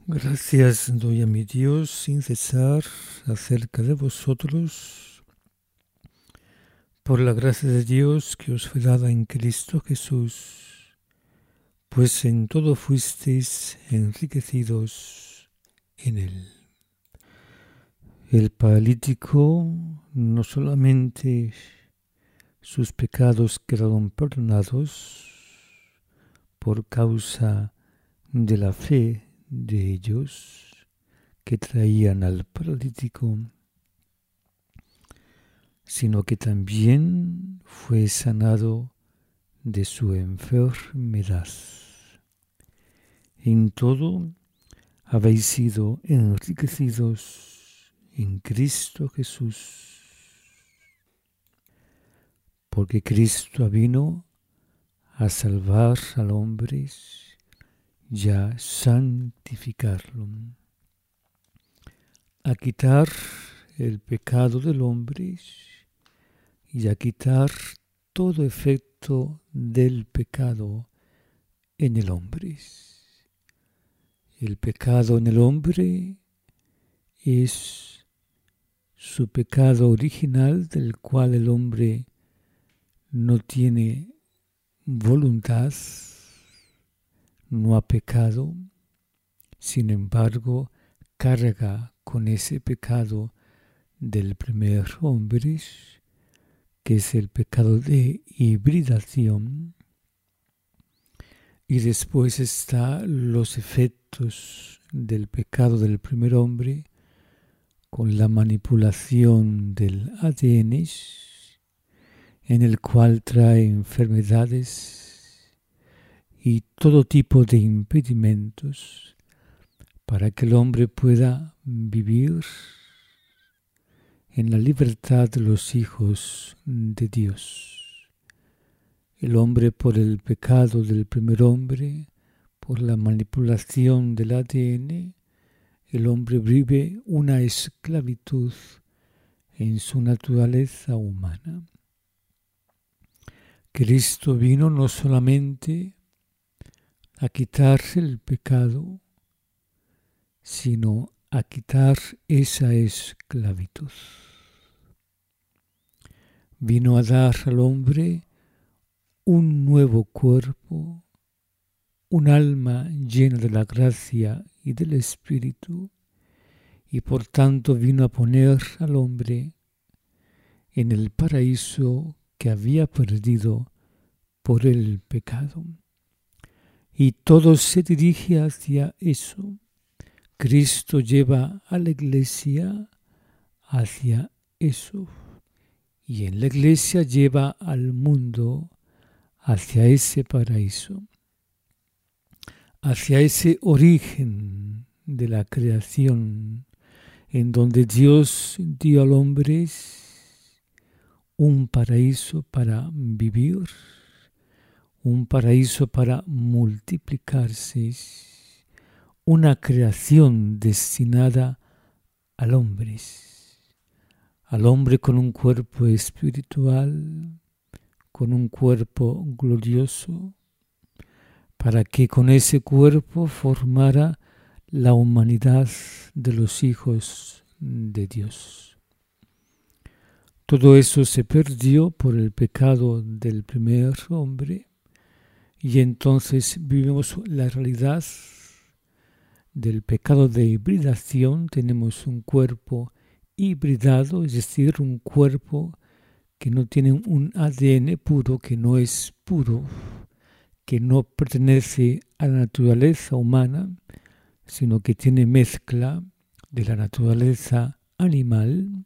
Gracias doy a mi Dios sin cesar acerca de vosotros, por la gracia de Dios que os fue dada en Cristo Jesús, pues en todo fuisteis enriquecidos en Él. El paralítico no solamente sus pecados quedaron perdonados por causa de la fe de ellos que traían al paralítico, sino que también fue sanado de su enfermedad. En todo habéis sido enriquecidos en Cristo Jesús, porque Cristo vino a salvar al hombre y a santificarlo, a quitar el pecado del hombre y a quitar todo efecto del pecado en el hombre. El pecado en el hombre es su pecado original, del cual el hombre no tiene voluntad, no ha pecado, sin embargo, carga con ese pecado del primer hombre, que es el pecado de hibridación, y después están los efectos del pecado del primer hombre con la manipulación del ADN, en el cual trae enfermedades y todo tipo de impedimentos para que el hombre pueda vivir en la libertad de los hijos de Dios. El hombre, por el pecado del primer hombre, por la manipulación del ADN, el hombre vive una esclavitud en su naturaleza humana. Cristo vino no solamente a quitar el pecado, sino a quitar esa esclavitud. Vino a dar al hombre un nuevo cuerpo, un alma llena de la gracia y del Espíritu, y por tanto vino a poner al hombre en el paraíso que había perdido por el pecado. Y todo se dirige hacia eso. Cristo lleva a la iglesia hacia eso. Y en la iglesia lleva al mundo hacia ese paraíso, hacia ese origen de la creación, en donde Dios dio al hombre un paraíso para vivir, un paraíso para multiplicarse, una creación destinada al hombre con un cuerpo espiritual, con un cuerpo glorioso, para que con ese cuerpo formara la humanidad de los hijos de Dios. Todo eso se perdió por el pecado del primer hombre, y entonces vivimos la realidad del pecado de hibridación. Tenemos un cuerpo hibridado, es decir, un cuerpo que no tiene un ADN puro, que no es puro, que no pertenece a la naturaleza humana, sino que tiene mezcla de la naturaleza animal.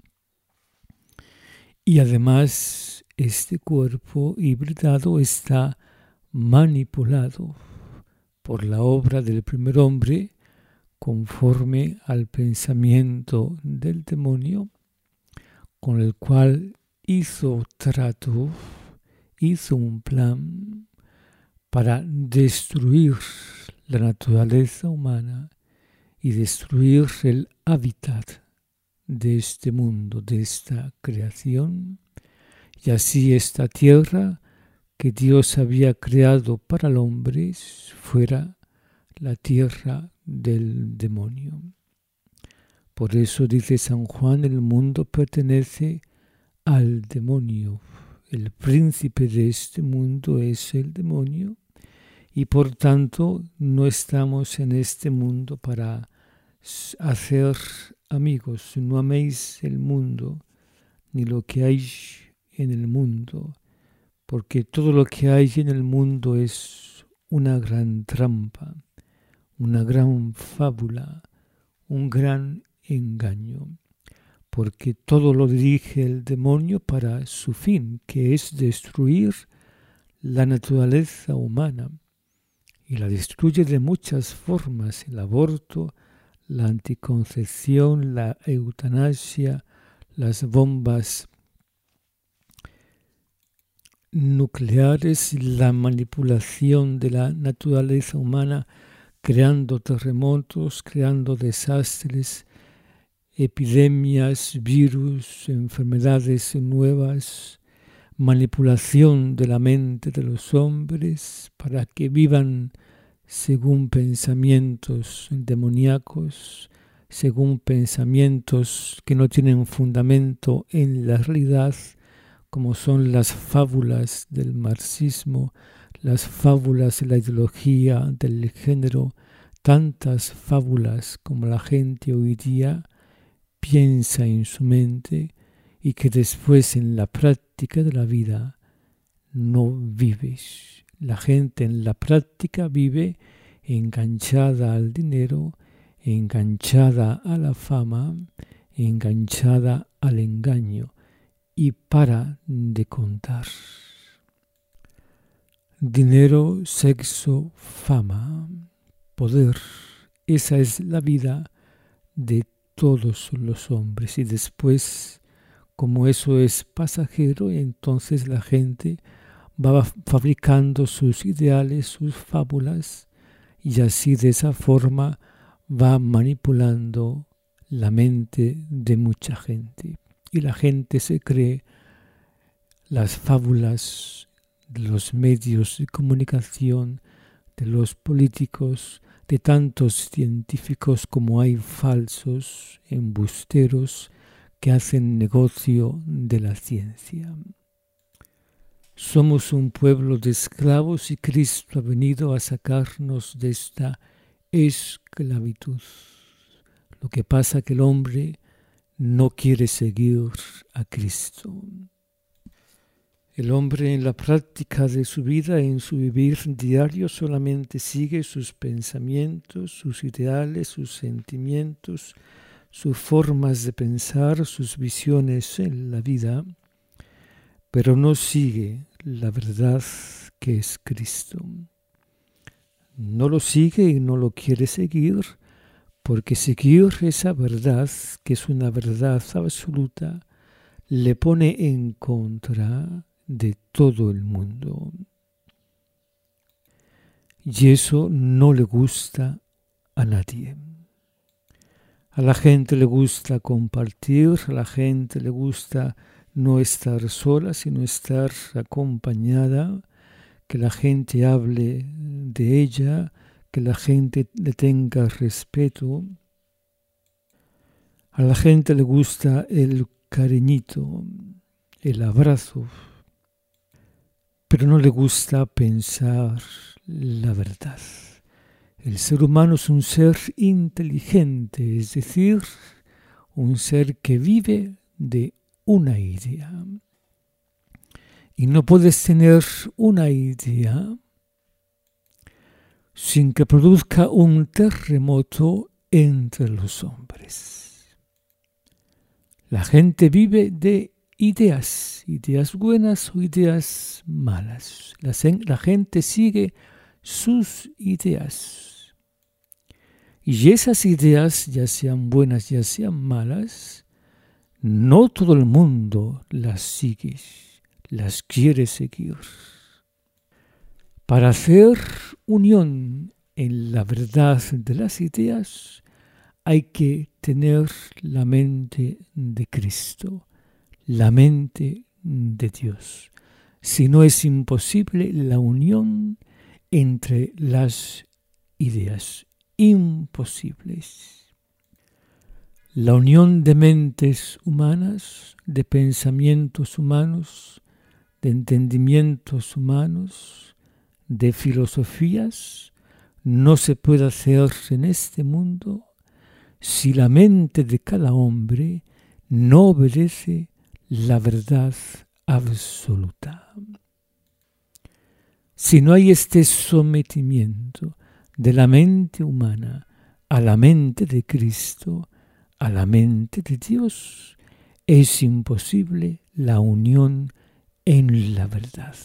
Y además este cuerpo hibridado está manipulado por la obra del primer hombre conforme al pensamiento del demonio, con el cual hizo trato, hizo un plan para destruir la naturaleza humana y destruir el hábitat de este mundo, de esta creación, y así esta tierra que Dios había creado para el hombre fuera la tierra del demonio. Por eso dice San Juan, el mundo pertenece al demonio. El príncipe de este mundo es el demonio y por tanto no estamos en este mundo para hacer amigos. No améis el mundo ni lo que hay en el mundo, porque todo lo que hay en el mundo es una gran trampa, una gran fábula, un gran engaño, porque todo lo dirige el demonio para su fin, que es destruir la naturaleza humana, y la destruye de muchas formas: el aborto, la anticoncepción, la eutanasia, las bombas nucleares, la manipulación de la naturaleza humana, creando terremotos, creando desastres, epidemias, virus, enfermedades nuevas, manipulación de la mente de los hombres para que vivan según pensamientos demoníacos, según pensamientos que no tienen fundamento en la realidad, como son las fábulas del marxismo, las fábulas de la ideología del género, tantas fábulas como la gente hoy día piensa en su mente y que después en la práctica de la vida no vives. La gente en la práctica vive enganchada al dinero, enganchada a la fama, enganchada al engaño y para de contar. Dinero, sexo, fama, poder, esa es la vida de todos los hombres. Y después, como eso es pasajero, entonces la gente va fabricando sus ideales, sus fábulas, y así de esa forma va manipulando la mente de mucha gente. Y la gente se cree las fábulas de los medios de comunicación, de los políticos, de tantos científicos como hay falsos, embusteros, que hacen negocio de la ciencia. Somos un pueblo de esclavos y Cristo ha venido a sacarnos de esta esclavitud. Lo que pasa es que el hombre no quiere seguir a Cristo. El hombre en la práctica de su vida, en su vivir diario, solamente sigue sus pensamientos, sus ideales, sus sentimientos, sus formas de pensar, sus visiones en la vida, pero no sigue la verdad que es Cristo. No lo sigue y no lo quiere seguir, porque seguir esa verdad, que es una verdad absoluta, le pone en contra de todo el mundo. Y eso no le gusta a nadie. A la gente le gusta compartir, a la gente le gusta no estar sola, sino estar acompañada, que la gente hable de ella, que la gente le tenga respeto. A la gente le gusta el cariñito, el abrazo, pero no le gusta pensar la verdad. El ser humano es un ser inteligente, es decir, un ser que vive de una idea. Y no puedes tener una idea sin que produzca un terremoto entre los hombres. La gente vive de ideas buenas o ideas malas. La gente sigue sus ideas. Y esas ideas, ya sean buenas, ya sean malas, no todo el mundo las sigue, las quiere seguir. Para hacer unión en la verdad de las ideas, hay que tener la mente de Cristo, la mente de Dios. Si no, es imposible la unión entre las ideas. imposibles. La unión de mentes humanas, de pensamientos humanos, de entendimientos humanos, de filosofías, no se puede hacer en este mundo si la mente de cada hombre no obedece la verdad absoluta. Si no hay este sometimiento de la mente humana a la mente de Cristo, a la mente de Dios, es imposible la unión en la verdad.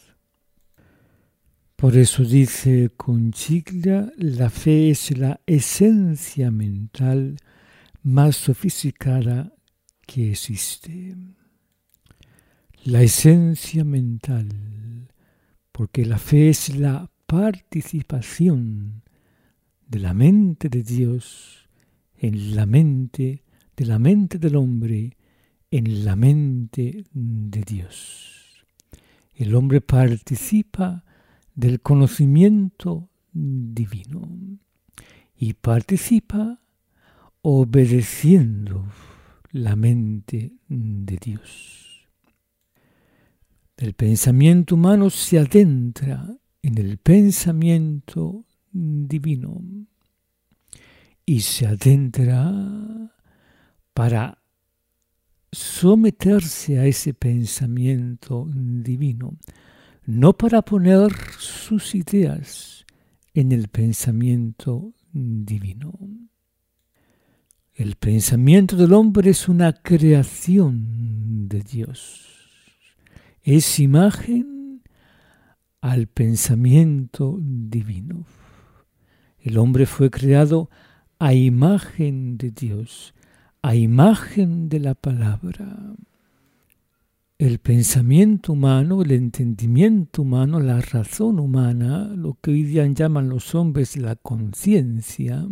Por eso dice Conchiglia, la fe es la esencia mental más sofisticada que existe. La esencia mental, porque la fe es la participación de la mente de Dios en la mente del hombre, en la mente de Dios. El hombre participa del conocimiento divino y participa obedeciendo la mente de Dios. El pensamiento humano se adentra en el pensamiento divino y se adentra para someterse a ese pensamiento divino, no para poner sus ideas en el pensamiento divino. El pensamiento del hombre es una creación de Dios. Es imagen al pensamiento divino. El hombre fue creado a imagen de Dios, a imagen de la palabra. El pensamiento humano, el entendimiento humano, la razón humana, lo que hoy día llaman los hombres la conciencia,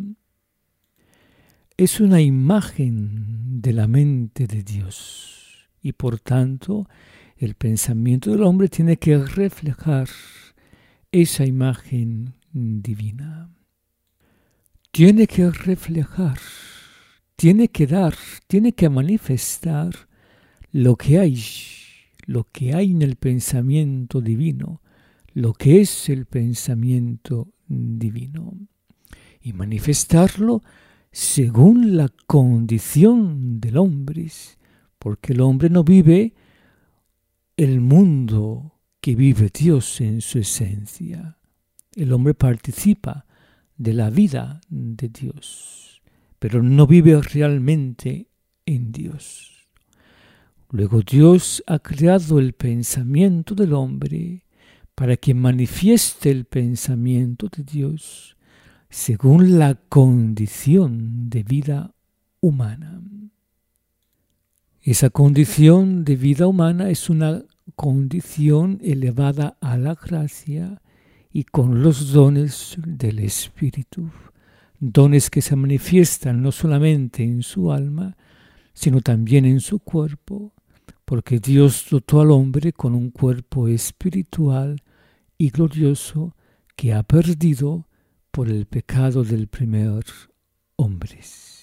es una imagen de la mente de Dios. Y por tanto, el pensamiento del hombre tiene que reflejar esa imagen divina. Tiene que reflejar, tiene que dar, tiene que manifestar lo que hay en el pensamiento divino, lo que es el pensamiento divino, y manifestarlo según la condición del hombre, porque el hombre no vive el mundo que vive Dios en su esencia. El hombre participa de la vida de Dios, pero no vive realmente en Dios. Luego Dios ha creado el pensamiento del hombre para que manifieste el pensamiento de Dios según la condición de vida humana. Esa condición de vida humana es una condición elevada a la gracia y con los dones del Espíritu, dones que se manifiestan no solamente en su alma, sino también en su cuerpo, porque Dios dotó al hombre con un cuerpo espiritual y glorioso que ha perdido por el pecado del primer hombre.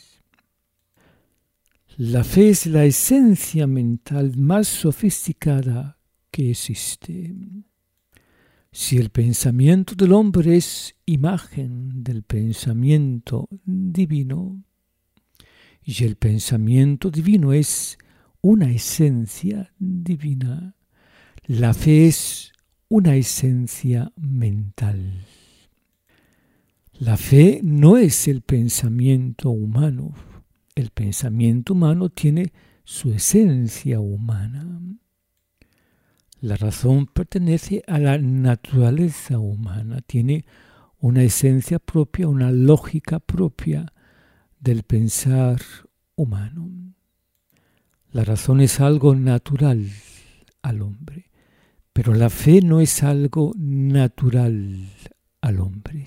La fe es la esencia mental más sofisticada que existe. Si el pensamiento del hombre es imagen del pensamiento divino, y el pensamiento divino es una esencia divina, la fe es una esencia mental. La fe no es el pensamiento humano. El pensamiento humano tiene su esencia humana. La razón pertenece a la naturaleza humana, tiene una esencia propia, una lógica propia del pensar humano. La razón es algo natural al hombre, pero la fe no es algo natural al hombre.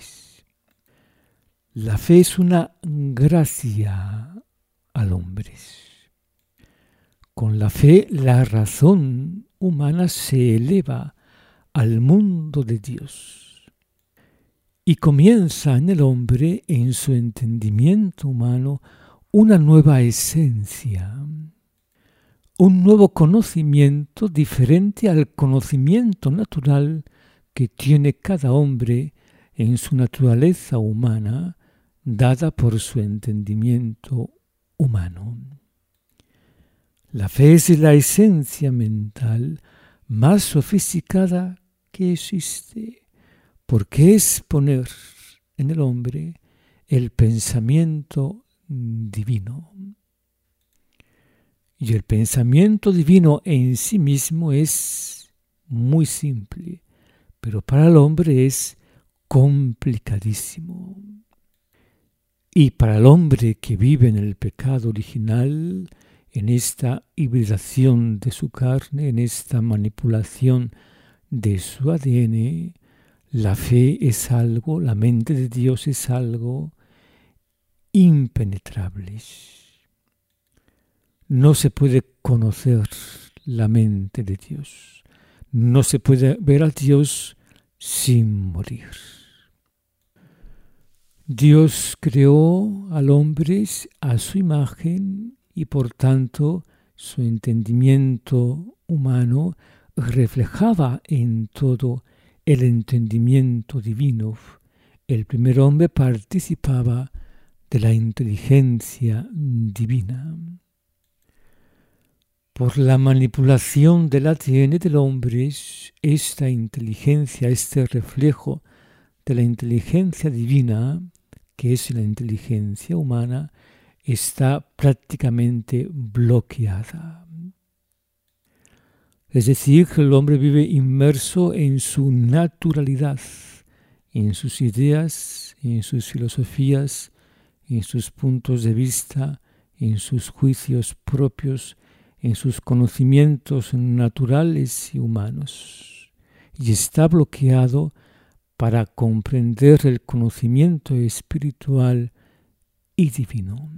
La fe es una gracia al hombre. Con la fe, la razón humana se eleva al mundo de Dios. y comienza en el hombre, en su entendimiento humano, una nueva esencia, un nuevo conocimiento diferente al conocimiento natural que tiene cada hombre en su naturaleza humana, dada por su entendimiento humano. La fe es la esencia mental más sofisticada que existe, porque es poner en el hombre el pensamiento divino. Y el pensamiento divino en sí mismo es muy simple, pero para el hombre es complicadísimo. Y para el hombre que vive en el pecado original, en esta hibridación de su carne, en esta manipulación de su ADN, la fe es algo, la mente de Dios es algo impenetrable. No se puede conocer la mente de Dios. No se puede ver a Dios sin morir. Dios creó al hombre a su imagen y por tanto su entendimiento humano reflejaba en todo el entendimiento divino. El primer hombre participaba de la inteligencia divina. Por la manipulación del ADN del hombre, esta inteligencia, este reflejo de la inteligencia divina, que es la inteligencia humana, está prácticamente bloqueada. Es decir, que el hombre vive inmerso en su naturalidad, en sus ideas, en sus filosofías, en sus puntos de vista, en sus juicios propios, en sus conocimientos naturales y humanos. Y está bloqueado para comprender el conocimiento espiritual y divino.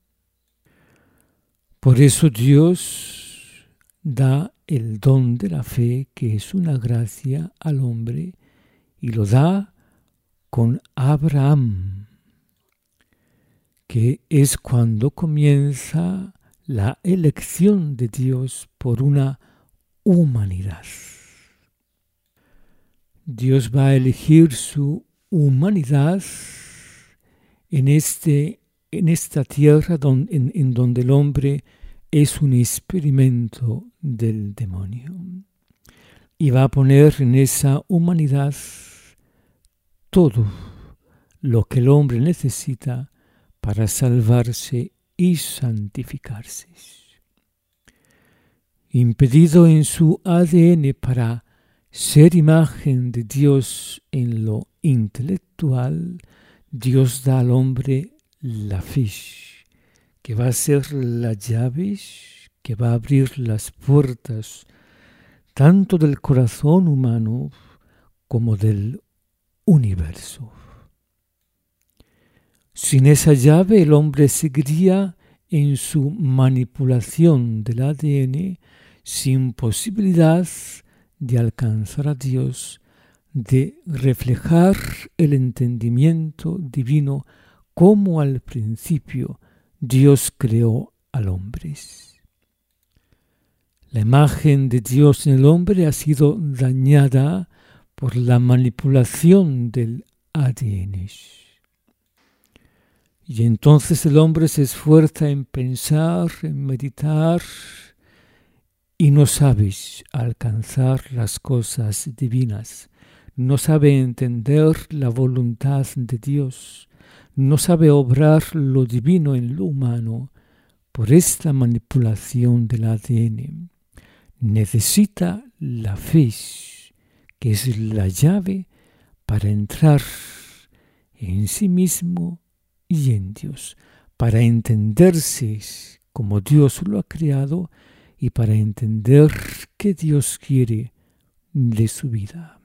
Por eso Dios da el don de la fe, que es una gracia al hombre, y lo da con Abraham, que es cuando comienza la elección de Dios por una humanidad. Dios va a elegir su humanidad en esta tierra en donde el hombre es un experimento del demonio. Y va a poner en esa humanidad todo lo que el hombre necesita para salvarse y santificarse. Impedido en su ADN para ser imagen de Dios en lo intelectual, Dios da al hombre la fe, que va a ser la llave que va a abrir las puertas tanto del corazón humano como del universo. Sin esa llave el hombre seguiría en su manipulación del ADN sin posibilidad de alcanzar a Dios, de reflejar el entendimiento divino como al principio Dios creó al hombre. La imagen de Dios en el hombre ha sido dañada por la manipulación del ADN. Y entonces el hombre se esfuerza en pensar, en meditar, y no sabe alcanzar las cosas divinas, no sabe entender la voluntad de Dios, no sabe obrar lo divino en lo humano por esta manipulación del ADN. Necesita la fe, que es la llave para entrar en sí mismo y en Dios, para entenderse como Dios lo ha creado y para entender qué Dios quiere de su vida.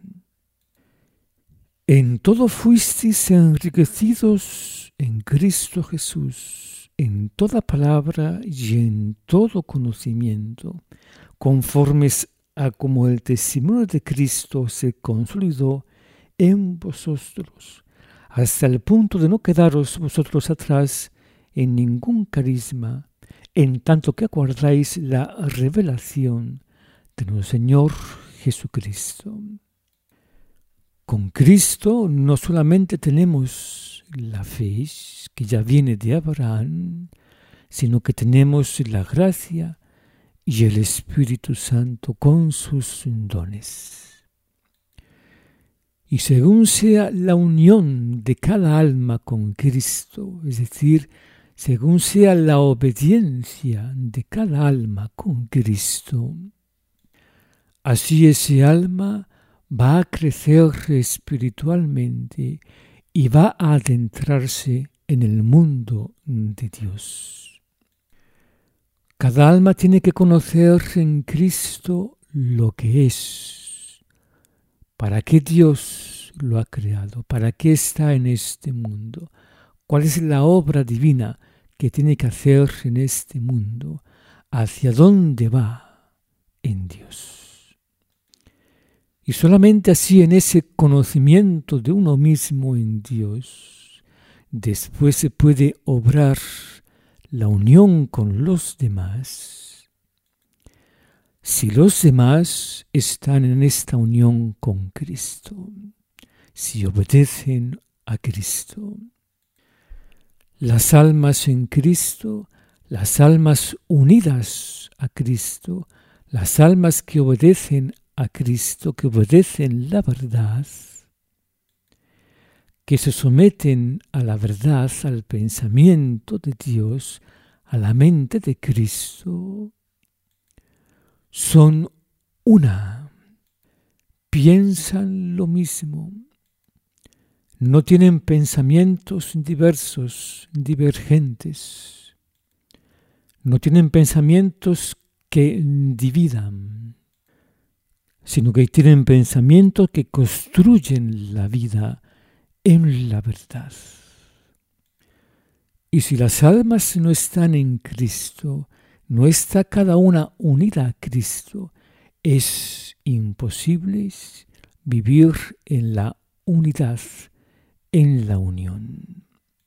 En todo fuisteis enriquecidos en Cristo Jesús, en toda palabra y en todo conocimiento, conformes a como el testimonio de Cristo se consolidó en vosotros, hasta el punto de no quedaros vosotros atrás en ningún carisma, en tanto que aguardáis la revelación de nuestro Señor Jesucristo. Con Cristo no solamente tenemos la fe que ya viene de Abraham, sino que tenemos la gracia y el Espíritu Santo con sus dones. Y según sea la unión de cada alma con Cristo, es decir, según sea la obediencia de cada alma con Cristo, así ese alma va a crecer espiritualmente y va a adentrarse en el mundo de Dios. Cada alma tiene que conocer en Cristo lo que es, para qué Dios lo ha creado, para qué está en este mundo, cuál es la obra divina que tiene que hacer en este mundo, hacia dónde va en Dios. Y solamente así, en ese conocimiento de uno mismo en Dios, después se puede obrar la unión con los demás. Si los demás están en esta unión con Cristo, si obedecen a Cristo, las almas en Cristo, las almas unidas a Cristo, las almas que obedecen a Cristo, que obedecen la verdad, que se someten a la verdad, al pensamiento de Dios, a la mente de Cristo, son una, piensan lo mismo, no tienen pensamientos diversos, divergentes, no tienen pensamientos que dividan, sino que tienen pensamientos que construyen la vida en la verdad. Y si las almas no están en Cristo, no está cada una unida a Cristo, es imposible vivir en la unidad, en la unión.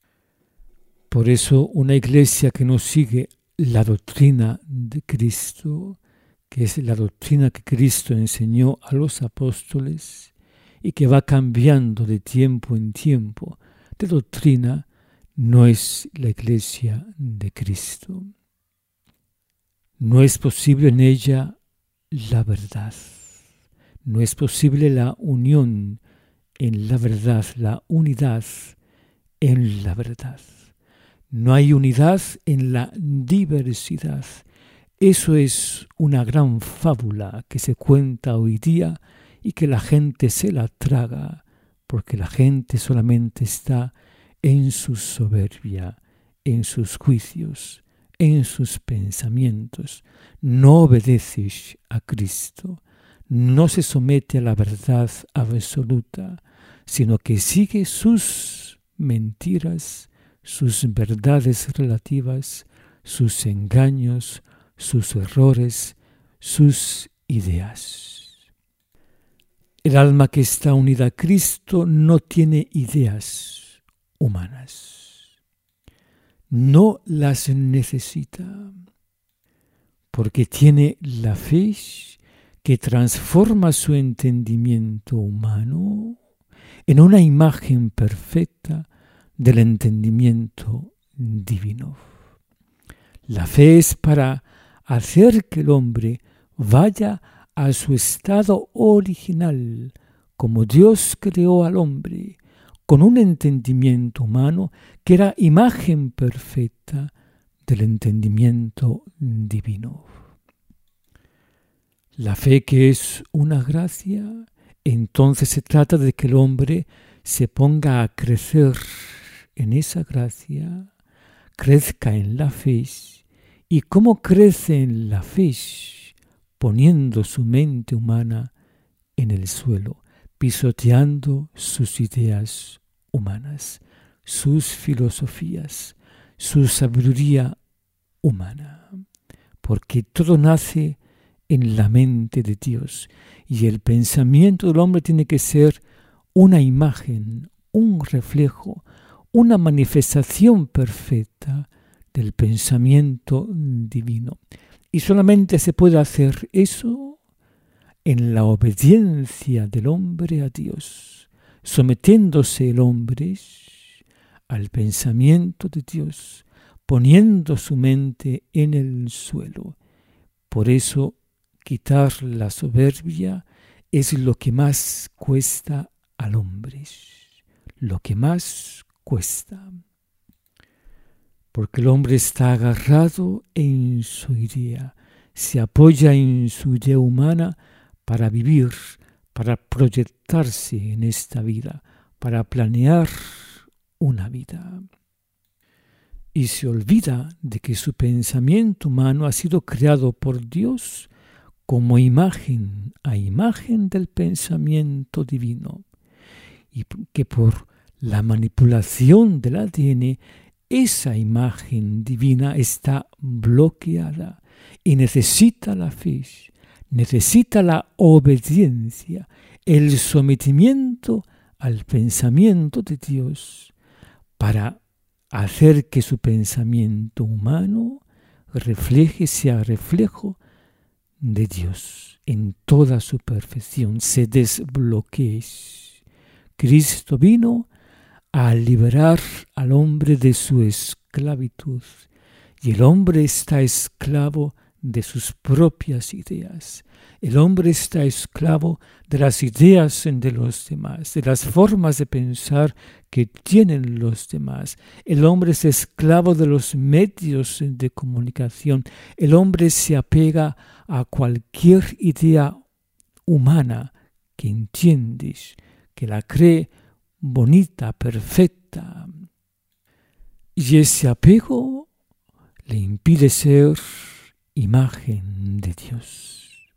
Por eso una iglesia que no sigue la doctrina de Cristo, que es la doctrina que Cristo enseñó a los apóstoles y que va cambiando de tiempo en tiempo de doctrina, no es la iglesia de Cristo. No es posible en ella la verdad. No es posible la unión en la verdad, la unidad en la verdad. No hay unidad en la diversidad. Eso es una gran fábula que se cuenta hoy día y que la gente se la traga, porque la gente solamente está en su soberbia, en sus juicios, en sus pensamientos. No obedece a Cristo, no se somete a la verdad absoluta, sino que sigue sus mentiras, sus verdades relativas, sus engaños, sus errores, sus ideas. El alma que está unida a Cristo no tiene ideas humanas. No las necesita, porque tiene la fe que transforma su entendimiento humano en una imagen perfecta del entendimiento divino. La fe es para hacer que el hombre vaya a su estado original, como Dios creó al hombre, con un entendimiento humano que era imagen perfecta del entendimiento divino. La fe, que es una gracia, entonces se trata de que el hombre se ponga a crecer en esa gracia, crezca en la fe. ¿Y cómo crece en la fe? Poniendo su mente humana en el suelo, pisoteando sus ideas humanas, sus filosofías, su sabiduría humana. Porque todo nace en la mente de Dios y el pensamiento del hombre tiene que ser una imagen un reflejo, una manifestación perfecta del pensamiento divino. Y solamente se puede hacer eso en la obediencia del hombre a Dios, sometiéndose el hombre al pensamiento de Dios, poniendo su mente en el suelo. Por eso, quitar la soberbia es lo que más cuesta al hombre, lo que más cuesta. Porque el hombre está agarrado en su idea, se apoya en su idea humana para vivir, para proyectarse en esta vida, para planear una vida. Y se olvida de que su pensamiento humano ha sido creado por Dios como imagen a imagen del pensamiento divino, y que por la manipulación del ADN esa imagen divina está bloqueada y necesita la fe, necesita la obediencia, el sometimiento al pensamiento de Dios para hacer que su pensamiento humano sea reflejo de Dios en toda su perfección, se desbloquee. Cristo vino a liberar al hombre de su esclavitud, y el hombre está esclavo de sus propias ideas. El hombre está esclavo de las ideas de los demás, de las formas de pensar que tienen los demás. El hombre es esclavo de los medios de comunicación. El hombre se apega a cualquier idea humana que entiendes, que la cree bonita, perfecta. Y ese apego le impide ser imagen de Dios.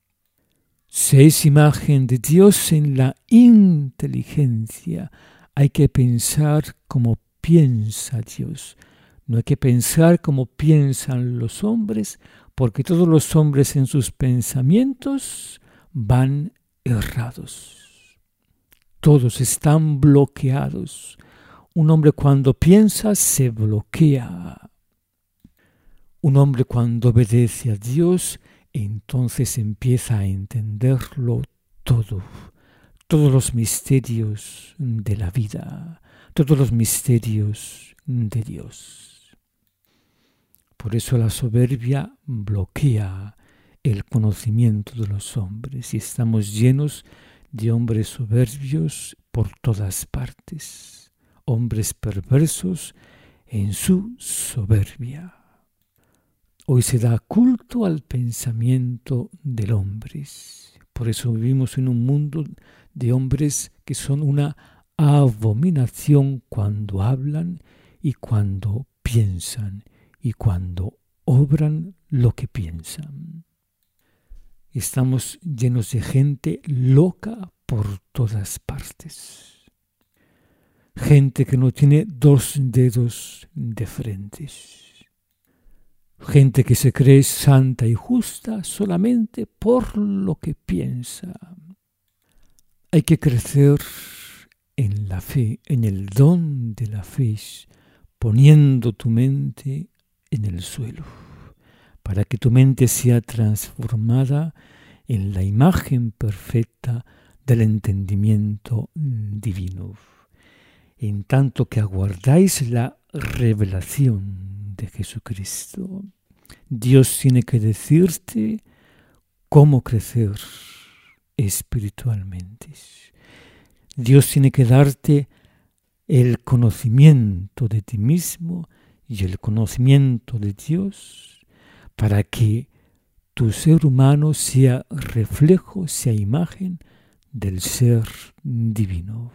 Se es imagen de Dios en la inteligencia. Hay que pensar como piensa Dios. No hay que pensar como piensan los hombres, porque todos los hombres en sus pensamientos van errados. Todos están bloqueados. Un hombre cuando piensa se bloquea. Un hombre cuando obedece a Dios, entonces empieza a entenderlo todo. Todos los misterios de la vida, todos los misterios de Dios. Por eso la soberbia bloquea el conocimiento de los hombres y estamos llenos de hombres soberbios por todas partes, hombres perversos en su soberbia. Hoy se da culto al pensamiento del hombre. Por eso vivimos en un mundo de hombres que son una abominación cuando hablan y cuando piensan y cuando obran lo que piensan. Estamos llenos de gente loca por todas partes. Gente que no tiene 2 dedos de frente. Gente que se cree santa y justa solamente por lo que piensa. Hay que crecer en la fe, en el don de la fe, poniendo tu mente en el suelo, para que tu mente sea transformada en la imagen perfecta del entendimiento divino. En tanto que aguardáis la revelación de Jesucristo, Dios tiene que decirte cómo crecer espiritualmente. Dios tiene que darte el conocimiento de ti mismo y el conocimiento de Dios para que tu ser humano sea reflejo, sea imagen del ser divino.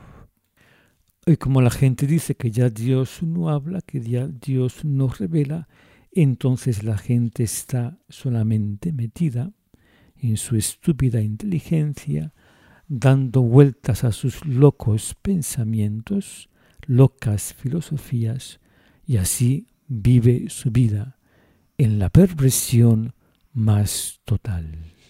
Y como la gente dice que ya Dios no habla, que ya Dios no revela, entonces la gente está solamente metida en su estúpida inteligencia, dando vueltas a sus locos pensamientos, locas filosofías, y así vive su vida en la perversión más total.